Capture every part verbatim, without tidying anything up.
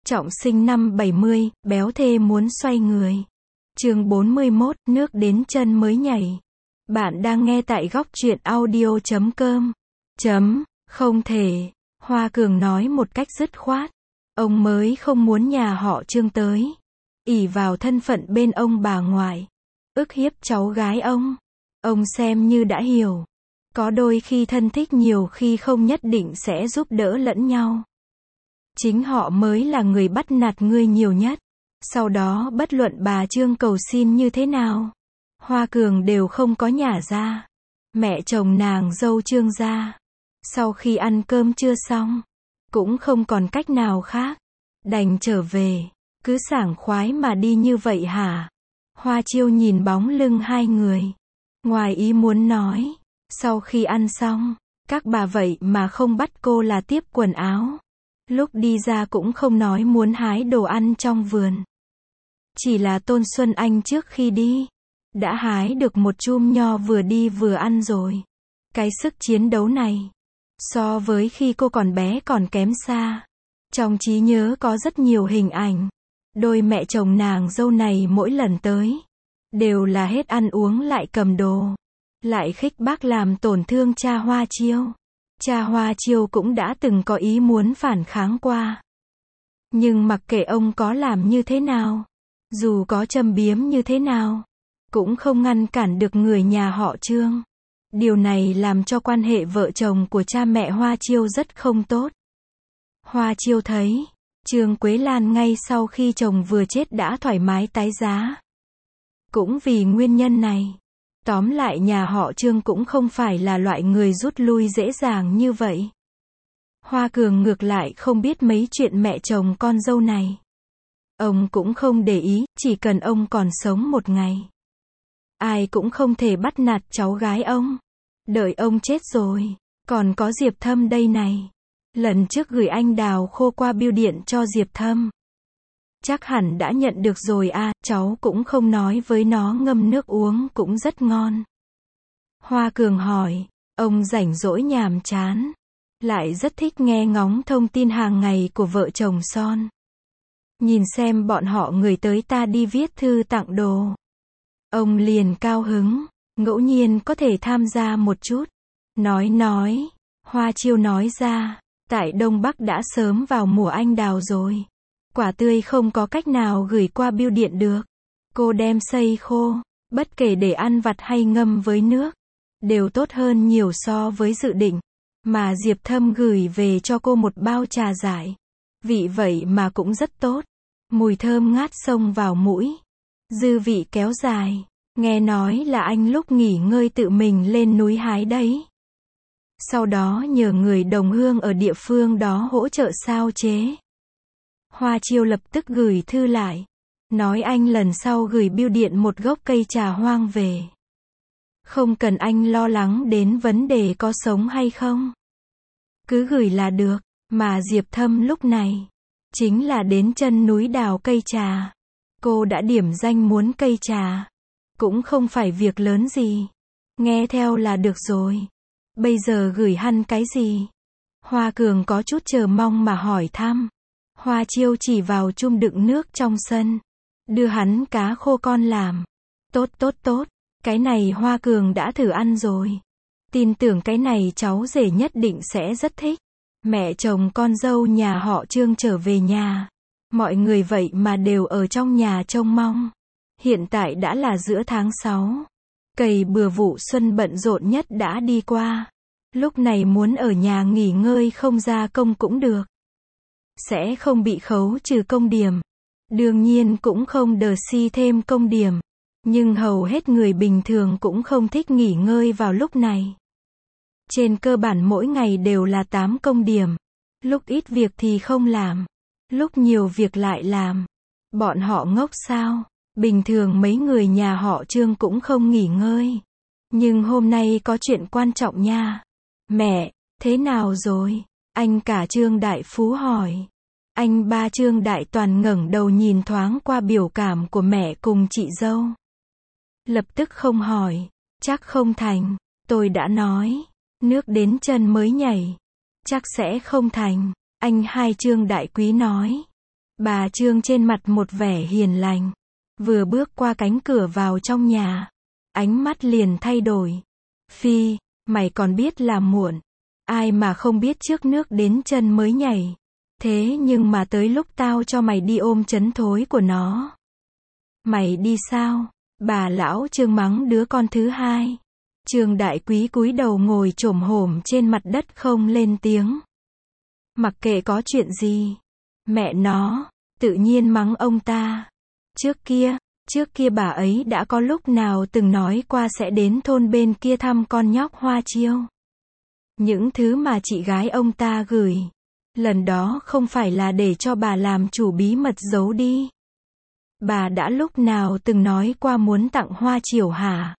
Trọng sinh năm bảy mươi, béo thê muốn xoay người. Chương bốn mươi mốt, nước đến chân mới nhảy. Bạn đang nghe tại góc truyện audio chấm com. Chấm, không thể. Hoa Cường nói một cách dứt khoát. Ông mới không muốn nhà họ Trương tới. ỷ vào thân phận bên ông bà ngoại. Ức hiếp cháu gái ông. Ông xem như đã hiểu. Có đôi khi thân thích nhiều khi không nhất định sẽ giúp đỡ lẫn nhau. Chính họ mới là người bắt nạt ngươi nhiều nhất. Sau đó bất luận bà Trương cầu xin như thế nào, Hoa Cường đều không có nhả ra. Mẹ chồng nàng dâu Trương gia, sau khi ăn cơm trưa xong, cũng không còn cách nào khác, đành trở về. Cứ sảng khoái mà đi như vậy hả? Hoa Chiêu nhìn bóng lưng hai người, ngoài ý muốn nói, sau khi ăn xong, các bà vậy mà không bắt cô là tiếp quần áo. Lúc đi ra cũng không nói muốn hái đồ ăn trong vườn. Chỉ là Tôn Xuân Anh trước khi đi, đã hái được một chum nho vừa đi vừa ăn rồi. Cái sức chiến đấu này, so với khi cô còn bé còn kém xa. Trong trí nhớ có rất nhiều hình ảnh. Đôi mẹ chồng nàng dâu này mỗi lần tới, đều là hết ăn uống lại cầm đồ. Lại khích bác làm tổn thương cha Hoa Chiêu. Cha Hoa Chiêu cũng đã từng có ý muốn phản kháng qua. Nhưng mặc kệ ông có làm như thế nào, dù có châm biếm như thế nào, cũng không ngăn cản được người nhà họ Trương. Điều này làm cho quan hệ vợ chồng của cha mẹ Hoa Chiêu rất không tốt. Hoa Chiêu thấy, Trương Quế Lan ngay sau khi chồng vừa chết đã thoải mái tái giá. Cũng vì nguyên nhân này. Tóm lại nhà họ Trương cũng không phải là loại người rút lui dễ dàng như vậy. Hoa Cường ngược lại không biết mấy chuyện mẹ chồng con dâu này. Ông cũng không để ý, chỉ cần ông còn sống một ngày. Ai cũng không thể bắt nạt cháu gái ông. Đợi ông chết rồi, còn có Diệp Thâm đây này. Lần trước gửi anh đào khô qua bưu điện cho Diệp Thâm. Chắc hẳn đã nhận được rồi à, cháu cũng không nói với nó ngâm nước uống cũng rất ngon. Hoa Cường hỏi, ông rảnh rỗi nhàm chán, lại rất thích nghe ngóng thông tin hàng ngày của vợ chồng son. Nhìn xem bọn họ người tới ta đi viết thư tặng đồ. Ông liền cao hứng, ngẫu nhiên có thể tham gia một chút. Nói nói, Hoa Chiêu nói ra, tại Đông Bắc đã sớm vào mùa anh đào rồi. Quả tươi không có cách nào gửi qua bưu điện được. Cô đem sấy khô, bất kể để ăn vặt hay ngâm với nước, đều tốt hơn nhiều so với dự định. Mà Diệp Thâm gửi về cho cô một bao trà giải. Vị vậy mà cũng rất tốt. Mùi thơm ngát xông vào mũi. Dư vị kéo dài. Nghe nói là anh lúc nghỉ ngơi tự mình lên núi hái đấy. Sau đó nhờ người đồng hương ở địa phương đó hỗ trợ sao chế. Hoa Chiêu lập tức gửi thư lại. Nói anh lần sau gửi bưu điện một gốc cây trà hoang về. Không cần anh lo lắng đến vấn đề có sống hay không. Cứ gửi là được. Mà Diệp Thâm lúc này, chính là đến chân núi đào cây trà. Cô đã điểm danh muốn cây trà. Cũng không phải việc lớn gì. Nghe theo là được rồi. Bây giờ gửi hắn cái gì? Hoa Cường có chút chờ mong mà hỏi thăm. Hoa Chiêu chỉ vào chum đựng nước trong sân. Đưa hắn cá khô con làm. Tốt tốt tốt. Cái này Hoa Cường đã thử ăn rồi. Tin tưởng cái này cháu rể nhất định sẽ rất thích. Mẹ chồng con dâu nhà họ Trương trở về nhà. Mọi người vậy mà đều ở trong nhà trông mong. Hiện tại đã là giữa tháng sáu. Cày bừa vụ xuân bận rộn nhất đã đi qua. Lúc này muốn ở nhà nghỉ ngơi không ra công cũng được. Sẽ không bị khấu trừ công điểm. Đương nhiên cũng không đờ si thêm công điểm. Nhưng hầu hết người bình thường cũng không thích nghỉ ngơi vào lúc này. Trên cơ bản mỗi ngày đều là tám công điểm. Lúc ít việc thì không làm. Lúc nhiều việc lại làm. Bọn họ ngốc sao? Bình thường mấy người nhà họ Trương cũng không nghỉ ngơi. Nhưng hôm nay có chuyện quan trọng nha. Mẹ, thế nào rồi? Anh cả Trương Đại Phú hỏi. Anh ba Trương Đại Toàn ngẩng đầu nhìn thoáng qua biểu cảm của mẹ cùng chị dâu. Lập tức không hỏi. Chắc không thành. Tôi đã nói. Nước đến chân mới nhảy. Chắc sẽ không thành. Anh hai Trương Đại Quý nói. Bà Trương trên mặt một vẻ hiền lành. Vừa bước qua cánh cửa vào trong nhà, ánh mắt liền thay đổi. Phi, mày còn biết là muộn. Ai mà không biết trước nước đến chân mới nhảy. Thế nhưng mà tới lúc tao cho mày đi ôm trấn thối của nó. Mày đi sao? Bà lão Trương mắng đứa con thứ hai. Trương Đại Quý cúi đầu ngồi chồm hổm trên mặt đất không lên tiếng. Mặc kệ có chuyện gì. Mẹ nó, tự nhiên mắng ông ta. Trước kia, trước kia bà ấy đã có lúc nào từng nói qua sẽ đến thôn bên kia thăm con nhóc Hoa Chiêu. Những thứ mà chị gái ông ta gửi. Lần đó không phải là để cho bà làm chủ bí mật giấu đi. Bà đã lúc nào từng nói qua muốn tặng hoa chiểu hả?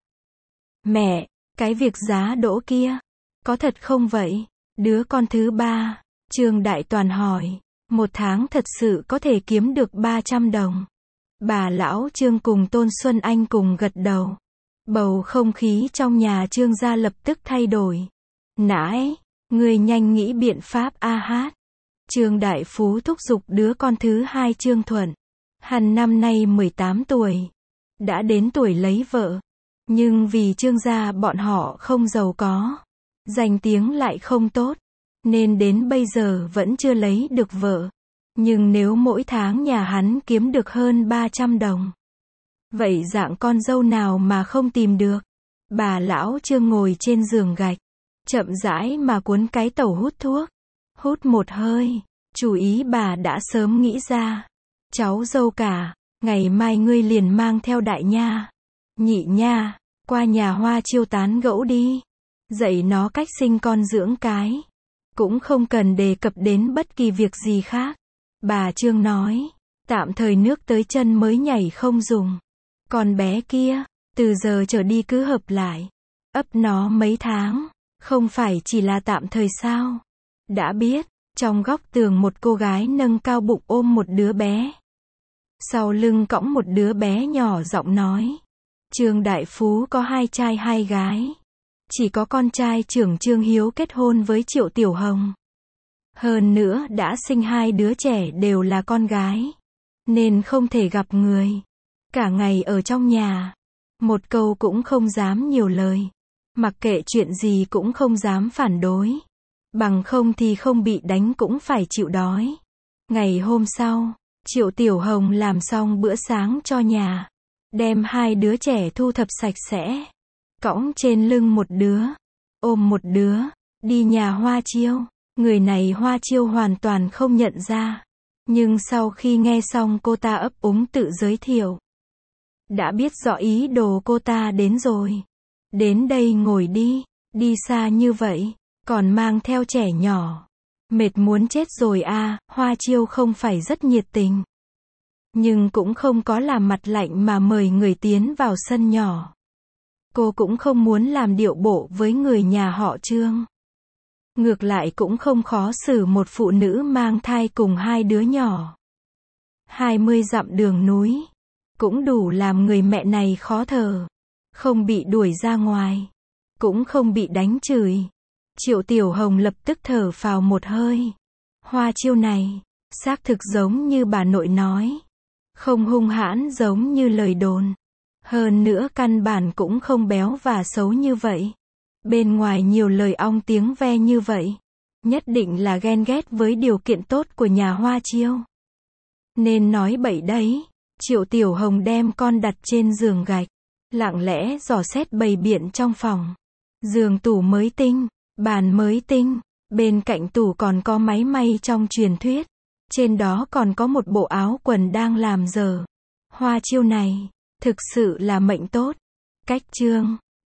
Mẹ, cái việc giá đỗ kia, có thật không vậy? Đứa con thứ ba, Trương Đại Toàn hỏi, một tháng thật sự có thể kiếm được ba trăm đồng. Bà lão Trương cùng Tôn Xuân Anh cùng gật đầu. Bầu không khí trong nhà Trương gia lập tức thay đổi. Nãi, người nhanh nghĩ biện pháp a hát. Trương Đại Phú thúc giục đứa con thứ hai Trương Thuận. Hắn năm nay mười tám tuổi. Đã đến tuổi lấy vợ. Nhưng vì Trương gia bọn họ không giàu có. Danh tiếng lại không tốt. Nên đến bây giờ vẫn chưa lấy được vợ. Nhưng nếu mỗi tháng nhà hắn kiếm được hơn ba trăm đồng. Vậy dạng con dâu nào mà không tìm được. Bà lão Trương ngồi trên giường gạch. Chậm rãi mà cuốn cái tẩu hút thuốc. Hút một hơi. Chủ ý bà đã sớm nghĩ ra. Cháu dâu cả, ngày mai ngươi liền mang theo Đại Nha, Nhị Nha, qua nhà Hoa Chiêu tán gẫu đi. Dạy nó cách sinh con dưỡng cái. Cũng không cần đề cập đến bất kỳ việc gì khác. Bà Trương nói, tạm thời nước tới chân mới nhảy không dùng. Con bé kia, từ giờ trở đi cứ hợp lại. Ấp nó mấy tháng, không phải chỉ là tạm thời sao? Đã biết. Trong góc tường một cô gái nâng cao bụng ôm một đứa bé. Sau lưng cõng một đứa bé nhỏ giọng nói. Trương Đại Phú có hai trai hai gái. Chỉ có con trai trưởng Trương Hiếu kết hôn với Triệu Tiểu Hồng. Hơn nữa đã sinh hai đứa trẻ đều là con gái. Nên không thể gặp người. Cả ngày ở trong nhà. Một câu cũng không dám nhiều lời. Mặc kệ chuyện gì cũng không dám phản đối. Bằng không thì không bị đánh cũng phải chịu đói. Ngày hôm sau, Triệu Tiểu Hồng làm xong bữa sáng cho nhà. Đem hai đứa trẻ thu thập sạch sẽ. Cõng trên lưng một đứa. Ôm một đứa. Đi nhà Hoa Chiêu. Người này Hoa Chiêu hoàn toàn không nhận ra. Nhưng sau khi nghe xong cô ta ấp úng tự giới thiệu. Đã biết rõ ý đồ cô ta đến rồi. Đến đây ngồi đi. Đi xa như vậy. Còn mang theo trẻ nhỏ. Mệt muốn chết rồi à, Hoa Chiêu không phải rất nhiệt tình. Nhưng cũng không có làm mặt lạnh mà mời người tiến vào sân nhỏ. Cô cũng không muốn làm điệu bộ với người nhà họ Trương. Ngược lại cũng không khó xử một phụ nữ mang thai cùng hai đứa nhỏ. hai mươi dặm đường núi. Cũng đủ làm người mẹ này khó thở. Không bị đuổi ra ngoài. Cũng không bị đánh chửi. Triệu Tiểu Hồng lập tức thở phào một hơi. Hoa Chiêu này, xác thực giống như bà nội nói. Không hung hãn giống như lời đồn. Hơn nữa căn bản cũng không béo và xấu như vậy. Bên ngoài nhiều lời ong tiếng ve như vậy. Nhất định là ghen ghét với điều kiện tốt của nhà Hoa Chiêu. Nên nói bậy đấy. Triệu Tiểu Hồng đem con đặt trên giường gạch. Lặng lẽ dò xét bày biện trong phòng. Giường tủ mới tinh. Bàn mới tinh, bên cạnh tủ còn có máy may trong truyền thuyết. Trên đó còn có một bộ áo quần đang làm dở. Hoa Chiêu này, thực sự là mệnh tốt. Cách chương